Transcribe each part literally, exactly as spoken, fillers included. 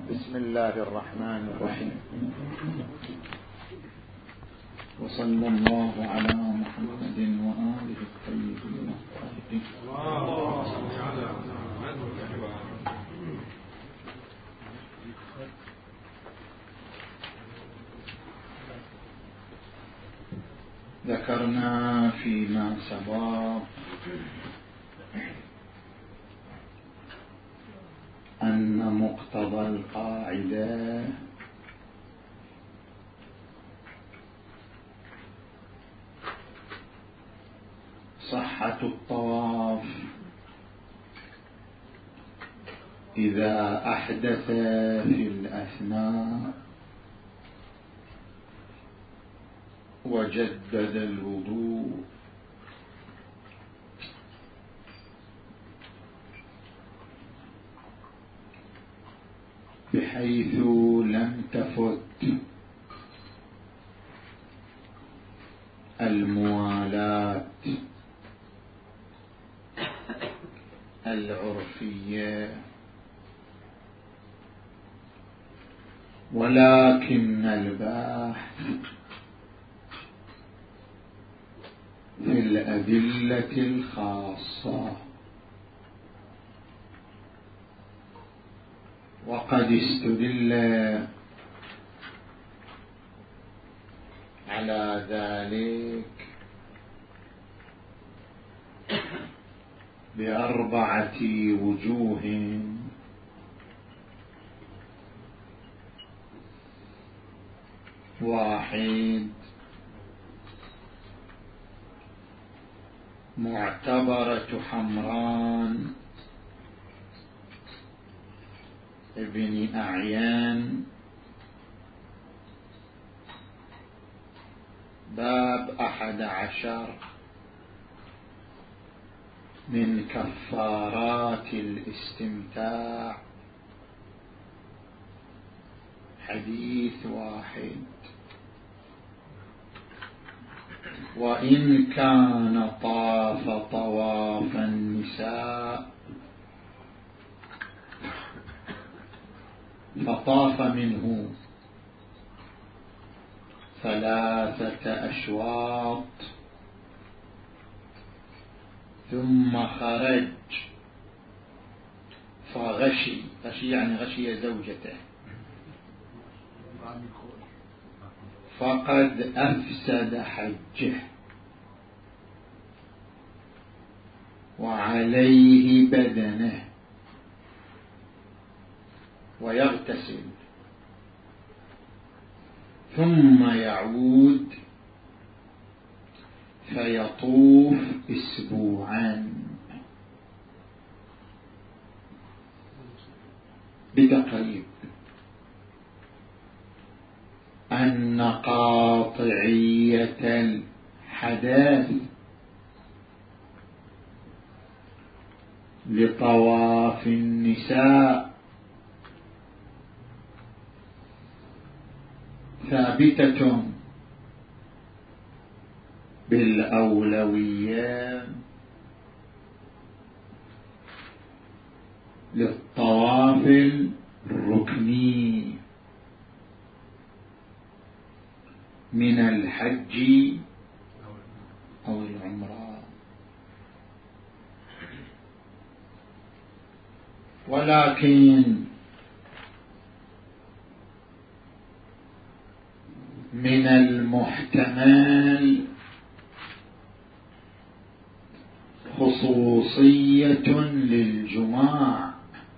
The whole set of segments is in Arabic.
بسم الله الرحمن الرحيم. وصلى الله على محمد وآله الطيبين الطاهرين. اللهم صل على محمد. ذكرنا فيما سبق أن مقتضى القاعدة صحة الطواف إذا أحدث في الأثناء وجدد الوضوء، بحيث لم تفت الموالاة العرفية، ولكن البحث في الأدلة الخاصة. وقد استدل على ذلك بأربعة وجوه: واحد، معتبرة حمران ابن أعيان، باب أحد عشر من كفارات الاستمتاع، حديث واحد. وإن كان طاف طواف النساء فطاف منه ثلاثة أشواط ثم خرج فغشي، غشي يعني غشي زوجته، فقد أفسد حجه وعليه بدنه، ويغتسل ثم يعود فيطوف أسبوعا. بتقريب أن قاطعية الحدث لطواف النساء ثابتة بالأولوية للطواف الركني من الحج أو العمرة. ولكن من المحتمل خصوصية للجماع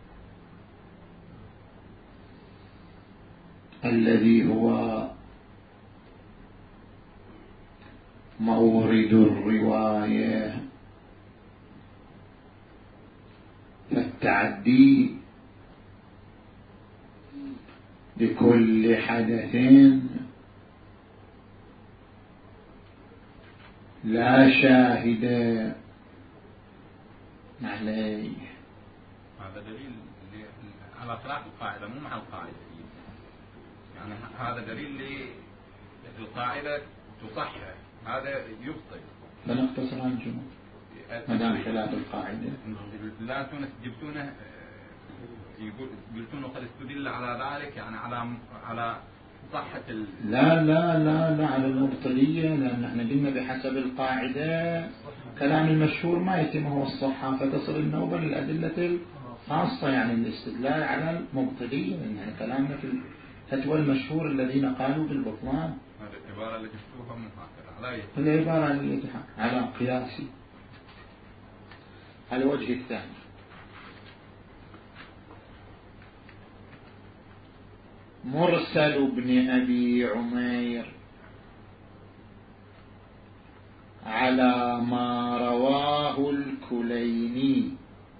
الذي هو مورد الرواية، فالتعدي بكل حدث لا شاهد عليه. هذا دليل على خلاف القاعدة، مو مع القاعدة يعني. هذا دليل للقاعدة تصحح، هذا يبطل. فنقتصر عن الجمهور ما دام خلاف القاعدة. لا انتم جبتونه يقول قلتوا انه قد استدل على ذلك، يعني على على صحة ال... لا لا لا لا على المبطلية، لأن احنا قلنا بحسب القاعدة كلام المشهور ما يتم هو الصحة، فتصل النوبة للأدلة الخاصة، يعني الاستدلال على المبطلية، يعني كلامنا في الفتوى المشهور الذين قالوا بالبطلان. هذه العبارة اللي جبتوها من هكذا على العبارة اللي على قياسي. على الوجه الثاني، مرسل بن أبي عمير على ما رواه الكليني،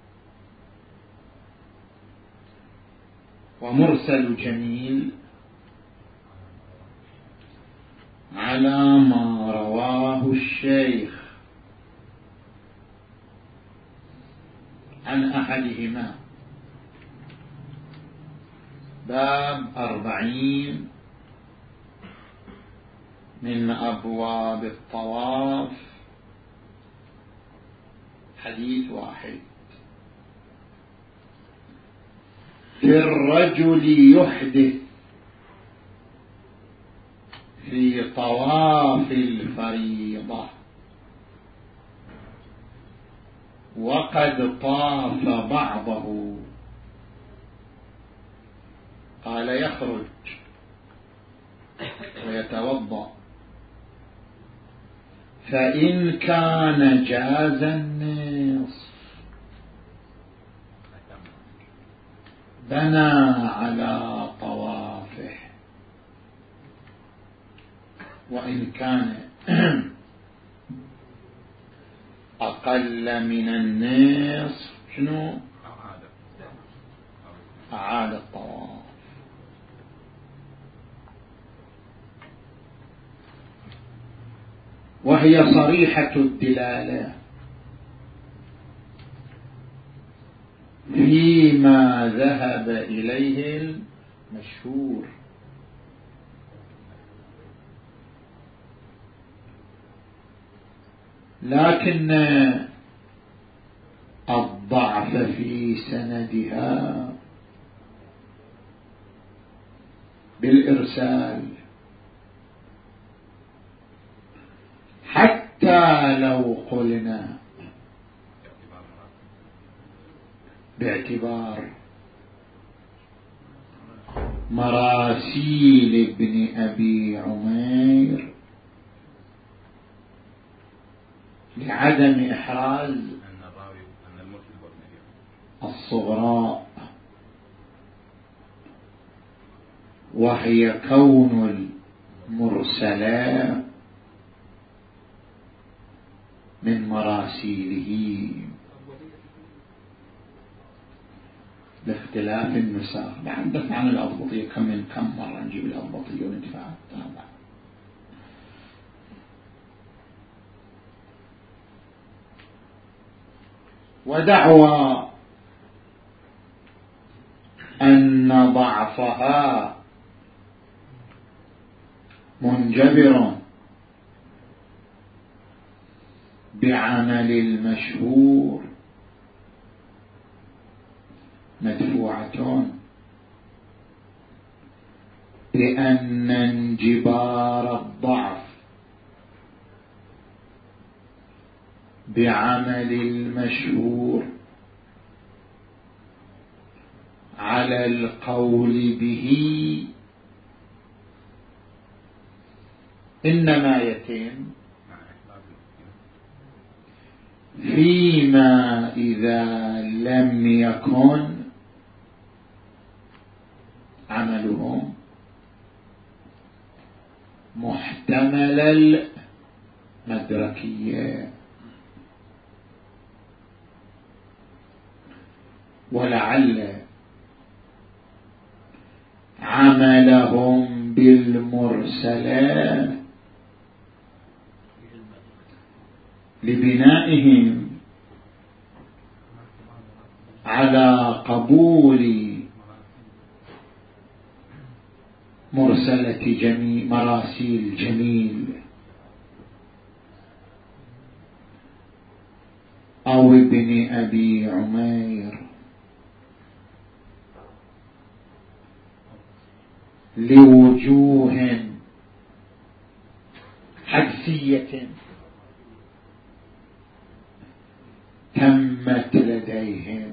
ومرسل جميل على ما رواه الشيخ عن أحدهما. باب أربعين من أبواب الطواف، حديث واحد: في الرجل يحدث في طواف الفريضة وقد طاف بعضه، قال يخرج ويتوضأ، فإن كان جاز النصف بنى على طوافه، وإن كان أقل من النصف شنو؟ أعاد الطواف. وهي صريحة الدلالة فيما ذهب إليه المشهور، لكن الضعف في سندها بالإرسال، حتى لو قلنا باعتبار مراسيل ابن أبي عمير لعدم إحراز الصغراء، وهي كون المرسلات من مراسيله لاختلاف النساخ. نحدث عن الأضبطية كم من كم مرة نجيب الأضبطية وندفع التابع. ودعوى أن ضعفها منجبر بعمل المشهور مدفوعة، لأن انجبار الضعف بعمل المشهور على القول به إنما يتم فيما إذا لم يكن عملهم محتمل المدركية، ولعل عملهم بالمرسلات لبنائهم على قبول مرسلة جميل مراسيل جميل أو ابن أبي عمير لوجوه حدسية تمت لديهم،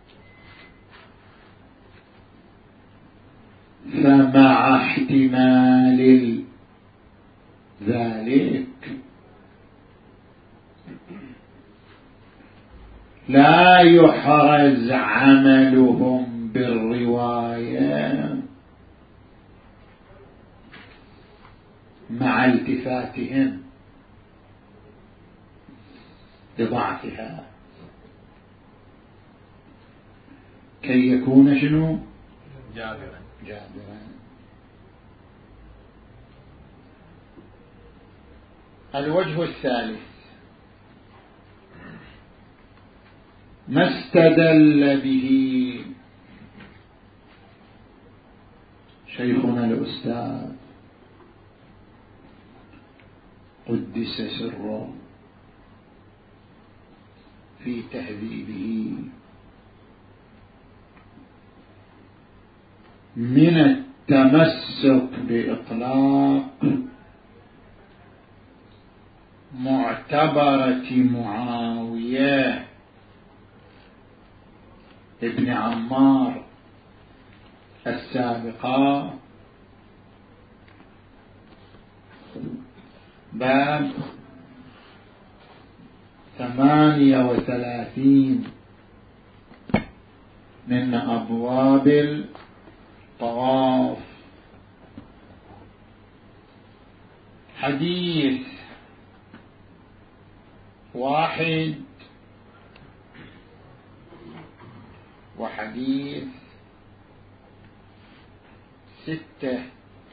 فمع احتمال ذلك لا يحرز عملهم بالرواية مع التفاتهم لضعفها، كي يكون شنو جابرا جابرا. الوجه الثالث ما استدل به شيخنا الأستاذ قدس سره في تهذيبه من التمسك بإطلاق معتبرة معاوية ابن عمار السابقة، باب ثمانية وثلاثين من أبواب الطواف، حديث واحد وحديث ستة.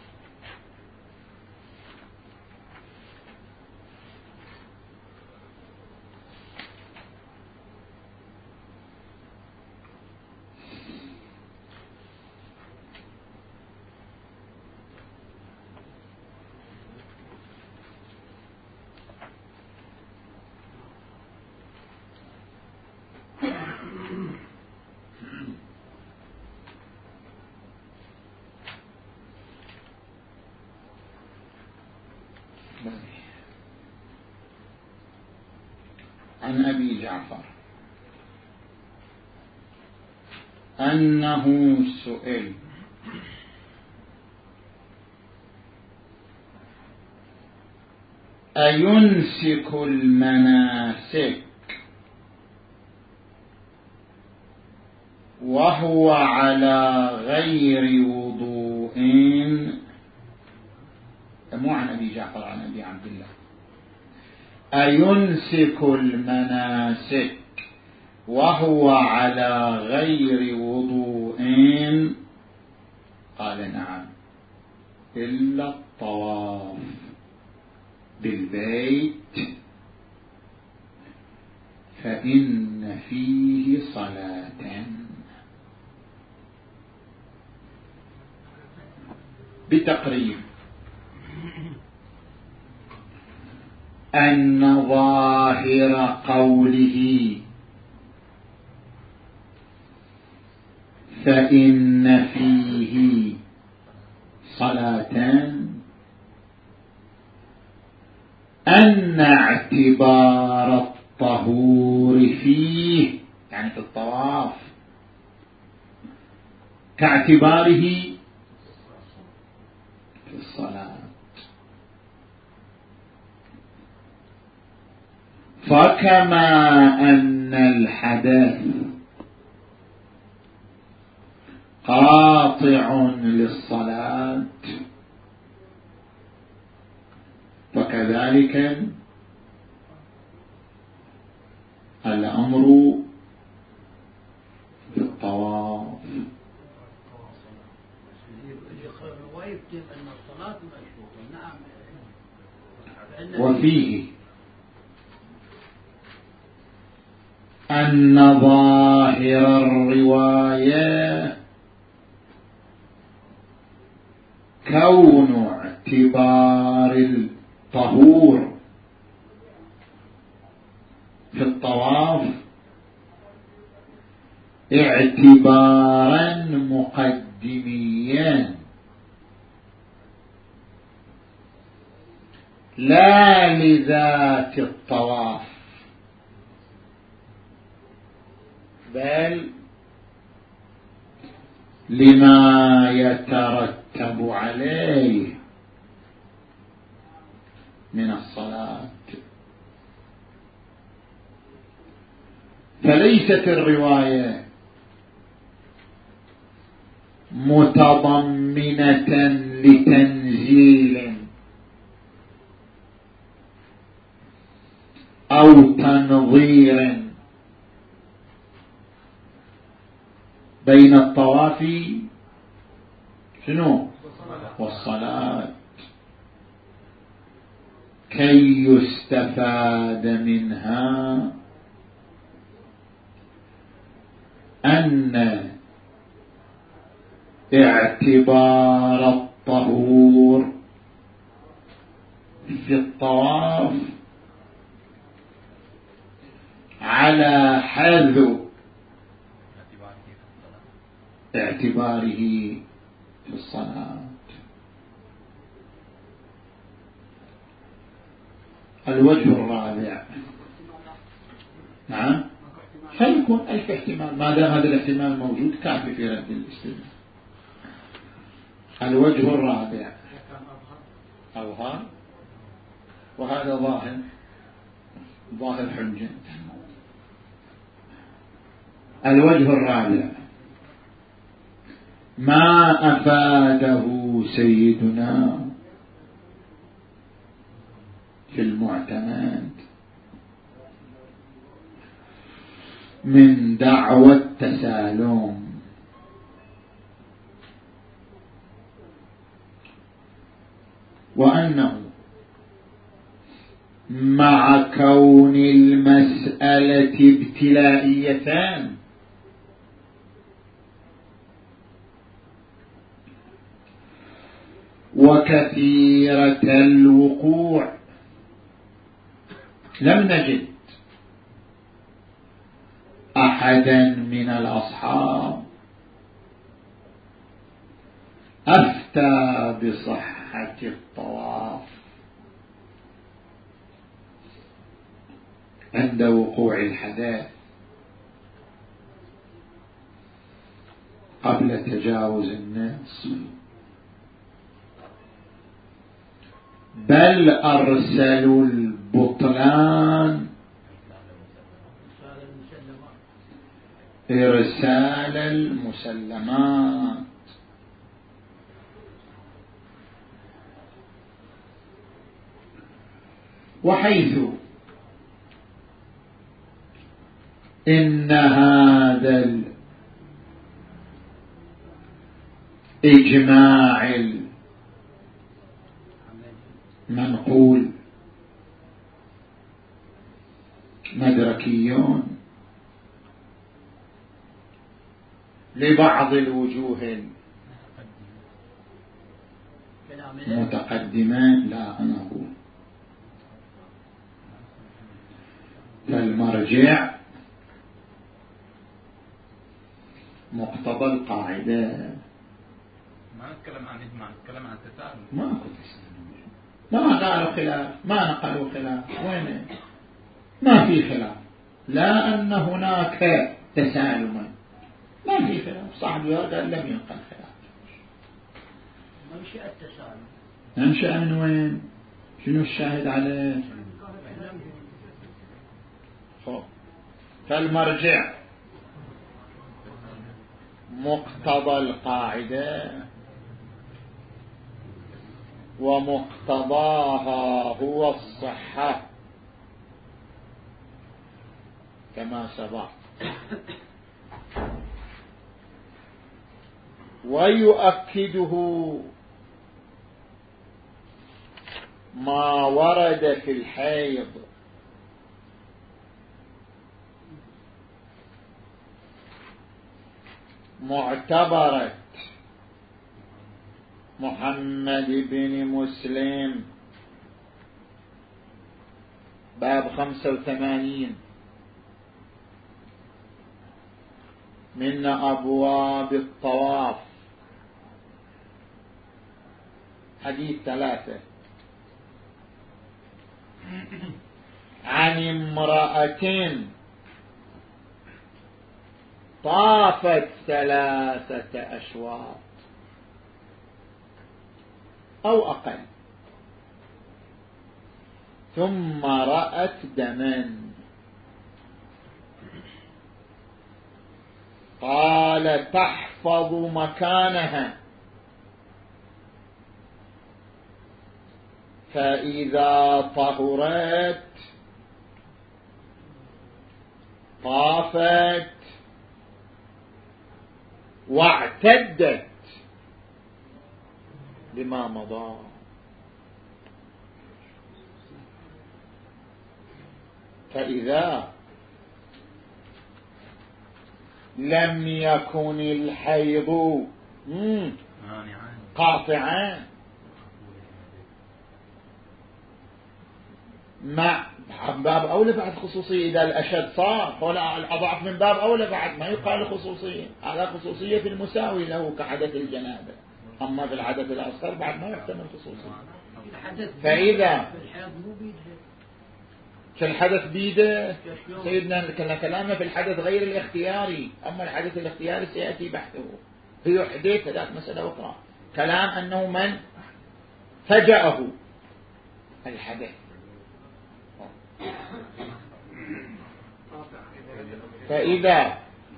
عن أبي جعفر أنه سئل أينسك المناسك وهو على غير وضوء؟ مو عن أبي جعفر، عن أبي عبد الله. أينسك المناسك وهو على غير وضوء؟ قال نعم، إلا الطواف بالبيت فإن فيه صلاة. بتقريب أن ظاهر قوله فإن فيه صلاة أن اعتبار الطهور فيه، يعني في الطواف، كاعتباره في الصلاة. فكما أن الحدث قاطع للصلاة فكذلك الأمر بالطواف. وفيه أن ظاهر الرواية كون اعتبار الطهور في الطواف اعتبارا مقدميا لا لذات الطواف بل لما يترتب عليه من الصلاة. فليست الرواية متضمنة لتنزيل أو تنظير بين الطواف شنو والصلاة كي يستفاد منها أن اعتبار الطهور في الطواف على حذو اعتباره في الصلاة. الوجه الرابع، نعم فيكون ألف احتمال، ما دام هذا الاحتمال موجود كافي في رد الاستدلال. الوجه الرابع أظهر، وهذا ظاهر ظاهر حجة. الوجه الرابع ما أفاده سيدنا في المعتمد من دعوى التسالم، وأنه مع كون المسألة ابتلائيتان وكثيرة الوقوع لم نجد أحدا من الأصحاب أفتى بصحة الطواف عند وقوع الحدث قبل تجاوز النصف، بل أرسلوا البطلان إرسال المسلمات. وحيث إن هذا الإجماع المنقول مدركيون لبعض الوجوه المتقدمة، لا أنا أقول فالمرجع مقتضى القاعدة. ما نتكلم عن إجماع، نتكلم عن تسالم. ما كنت ما قالوا خلاف، ما نقلوا خلاف، وين ما في خلاف، لا أن هناك تسالما، ما في خلاف. صاحب هذا لم ينقل خلاف. منشأ التسالم منشأ من وين؟ شنو الشاهد عليه؟ فالمرجع مقتضى القاعدة ومقتضاها هو الصحة كما سبق، ويؤكده ما ورد في الحيض معتبرة محمد بن مسلم باب خمسة وثمانين من أبواب الطواف، حديث ثلاثة. عن امرأة طافت ثلاثة أشواط أو أقل ثم رأت دما، قال تحفظ مكانها، فإذا طهرت طافت واعتدت بما مضى. فإذا لم يكن الحيض قاطعا مع باب أولى بعد خصوصية، إذا الأشد صار ولا الأضعف من باب أولى بعد ما يقال خصوصية، على خصوصية في المساوي له كحدث الجنابة، أما في الحدث الأصغر بعد ما يحتمل خصوصية. فإذا في الحدث بيده سيدنا كلامنا في الحدث غير الاختياري، أما الحدث الاختياري سيأتي بحثه في حديث ذات مسألة أخرى، كلام أنه من فجأه الحدث. فإذا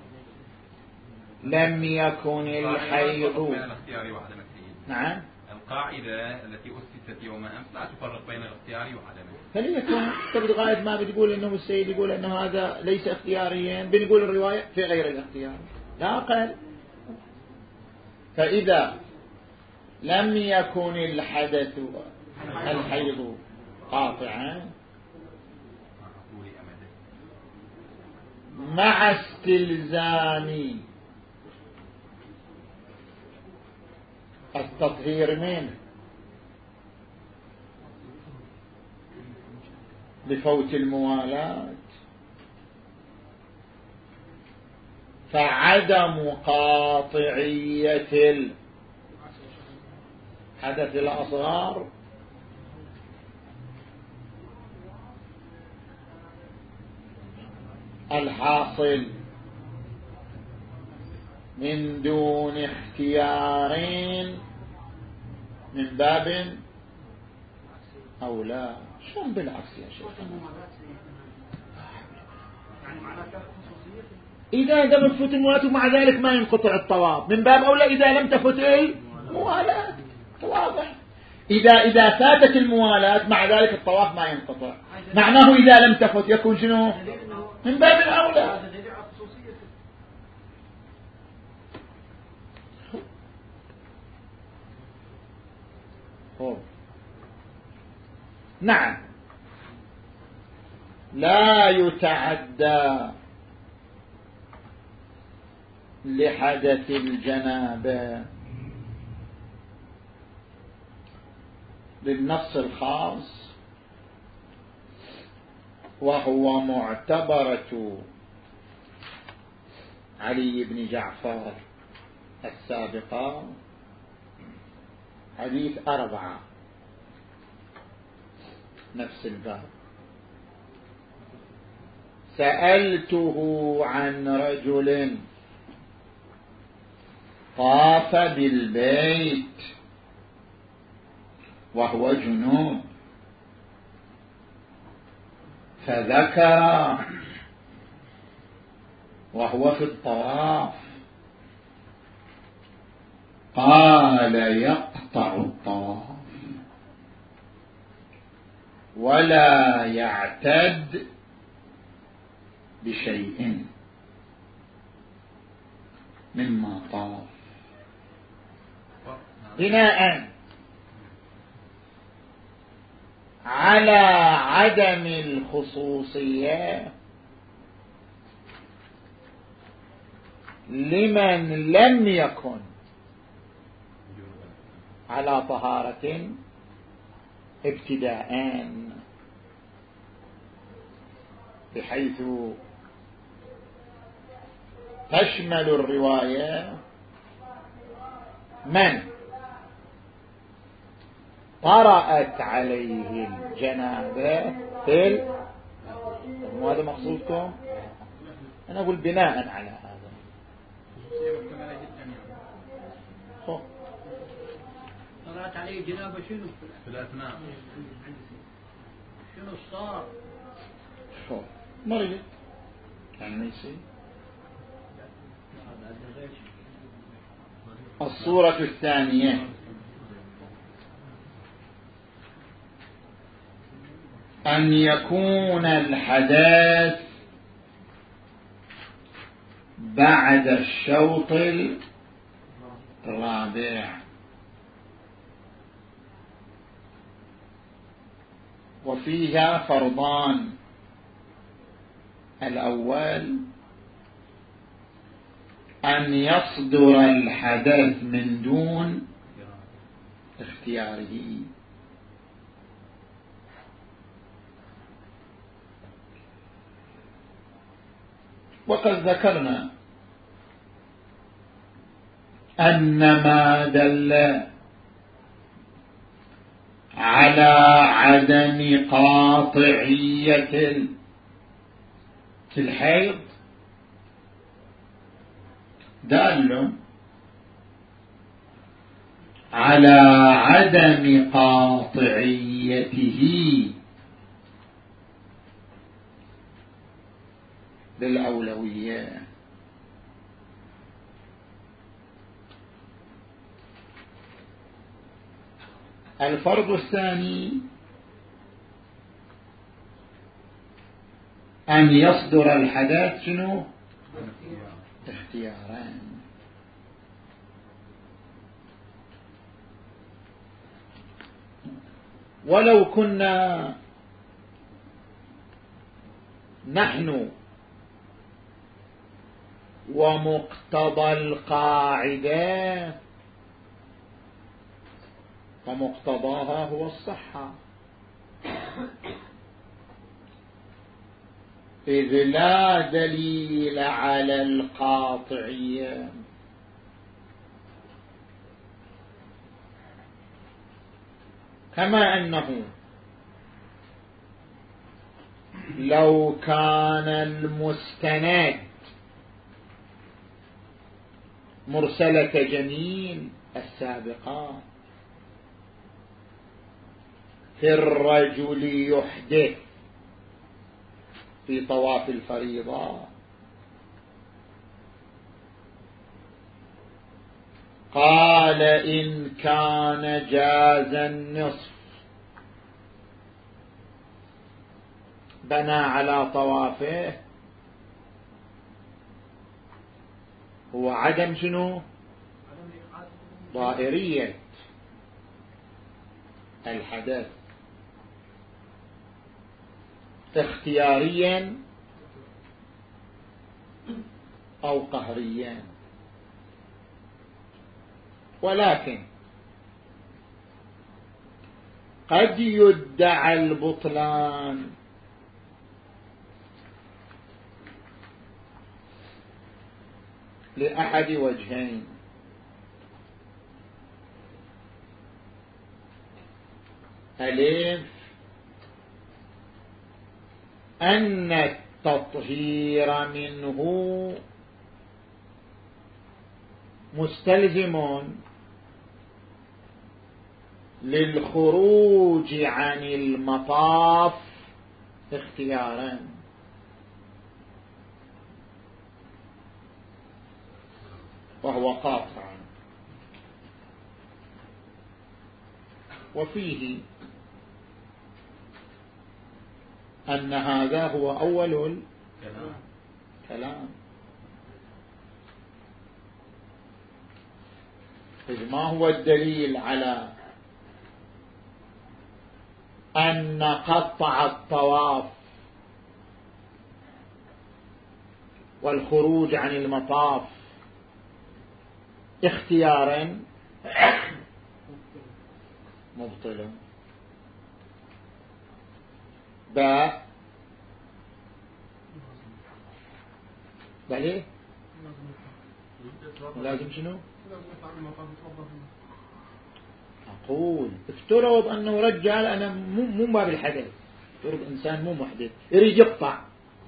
لم يكن الحيض، نعم القاعدة التي أسست يوم أمس لا تفرق بين الاختيار وعدمه. فليكن تبد غاية ما بتقول إنه السيد يقول إنه هذا ليس اختياريا، بنقول الرواية في غير الاختيار لا أقل. فإذا لم يكن الحدث الحيض قاطعا مع استلزام التطهير منه بفوت الموالاة، فعدم قاطعية الحدث الأصغر الحاصل من دون اختيارين من باب أولى. شلون بالعكس يا شيخ؟ إذا لم تفوت الموالاة ومع ذلك ما ينقطع الطواف من باب أولى إذا لم تفوت الموالاة، واضح. إذا إذا فاتت الموالاة مع ذلك الطواف ما ينقطع، معناه إذا لم تفوت يكون شنو من باب الأولى. نعم لا يتعدى لحدث الجنابة للنص الخاص، وهو معتبرة علي بن جعفر السابقة، حديث أربعة نفس الباب. سألته عن رجل طاف بالبيت وهو جنوب، فذكر وهو في الطواف قال يقطع الطواف ولا يعتد بشيء مما طاف، بناء على عدم الخصوصية لمن لم يكن على طهارة ابتداء، بحيث تشمل الرواية من طرأت عليه الجنابة في مو هذا مقصودكم؟ أنا أقول بناء على هذا. خب طلعت عليه جنابه شنو في الأثناء شنو صار؟ خب مريض يعني يصير. الصورة الثانية أن يكون الحدث بعد الشوط الرابع، وفيها فرضان. الأول أن يصدر الحدث من دون اختياره، وقد ذكرنا أن ما دل على عدم قاطعية الحيض دال على عدم قاطعيته بالأولوية. الفرض الثاني أن يصدر الحدث شنو؟ اختياران. ولو كنا نحن ومقتضى القاعدة فمقتضاها هو الصحة، إذ لا دليل على القاطعية. كما أنه لو كان المستند مرسلة جميل السابقة في الرجل يحدث في طواف الفريضة، قال إن كان جاز النصف بنى على طوافه هو عدم شنو؟ ظاهرية الحدث، اختياريا أو قهريا. ولكن قد يدعى البطلان لأحد وجهين: ألف أن التطهير منه مستلزم للخروج عن المطاف اختيارا، وهو قاطع. وفيه أن هذا هو أول الكلام، إذ ما هو الدليل على أن قطع الطواف والخروج عن المطاف اختيارا مبطل؟ باء بليه لازم شنو؟ أقول افترض أنه رجال، أنا مو مو باب الحدث، افترض إنسان مو محدث يريد يقطع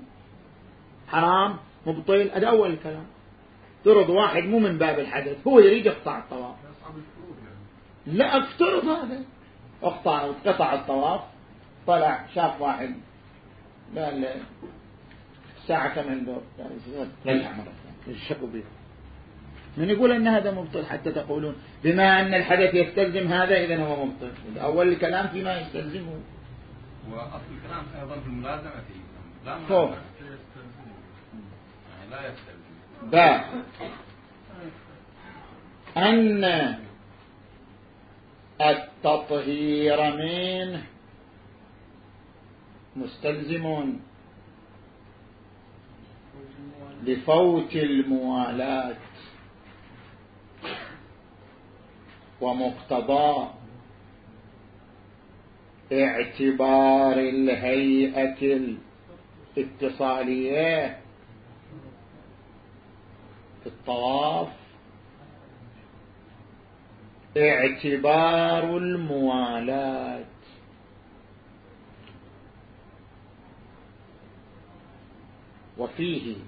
حرام مبطل. هذا أول الكلام. افترض واحد مو من باب الحدث، هو يريد يقطع الطواف. لا افترض هذا اقطع قطع الطواف، طلع شاف واحد قال الساعة كم عنده، رجع مرة ثانية الشكوا به. من يقول أن هذا مبطل حتى تقولون بما أن الحدث يستلزم هذا إذن هو مبطل؟ أول الكلام فيما يستلزمه. وأصل الكلام أيضا في الملازمة فيه لا ملازمة يعني لا يستلزم. باء أن التطهير منه مستلزم لفوت الموالاة ومقتضى اعتبار الهيئة الاتصالية في الطواف اعتبار الموالاة. وفيه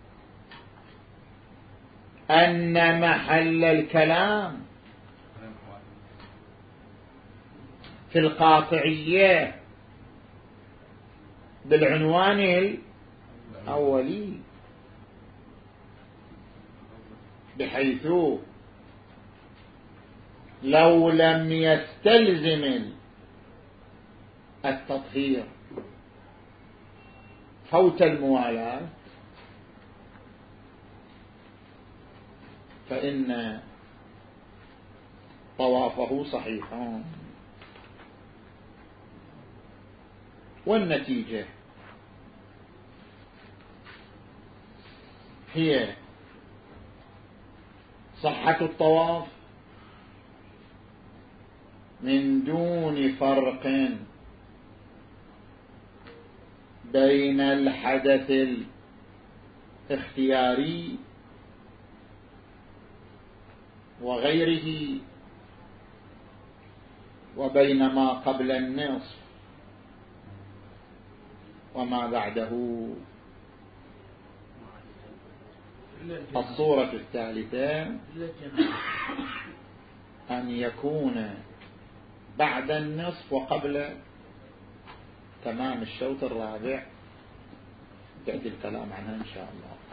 أن محل الكلام في القاطعية بالعنوان الأولي، بحيث لو لم يستلزم التطهير فوت الموالاة فإن طوافه صحيح. والنتيجة هي صحة الطواف من دون فرق بين الحدث الاختياري وغيره وبين ما قبل النصف وما بعده. الصورة الثالثة أن يكون بعد النصف وقبل تمام الشوط الرابع، يأتي الكلام عنها إن شاء الله.